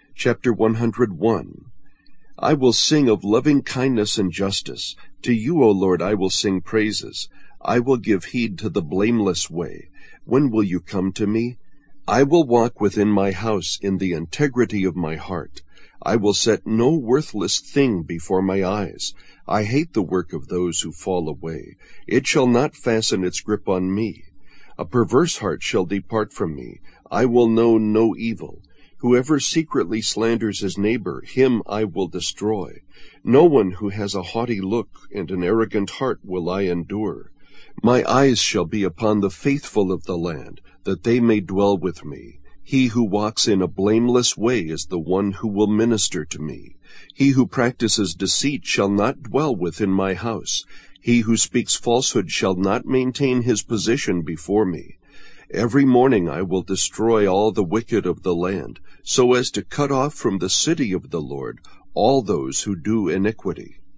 Chapter 101. I will sing of loving kindness and justice. To you, O Lord, I will sing praises. I will give heed to the blameless way. When will you come to me? I will walk within my house in the integrity of my heart. I will set no worthless thing before my eyes. I hate the work of those who fall away. It shall not fasten its grip on me. A perverse heart shall depart from me. I will know no evil. Whoever secretly slanders his neighbor, him I will destroy. No one who has a haughty look and an arrogant heart will I endure. My eyes shall be upon the faithful of the land, that they may dwell with me. He who walks in a blameless way is the one who will minister to me. He who practices deceit shall not dwell within my house. He who speaks falsehood shall not maintain his position before me. Every morning I will destroy all the wicked of the land, so as to cut off from the city of the Lord all those who do iniquity.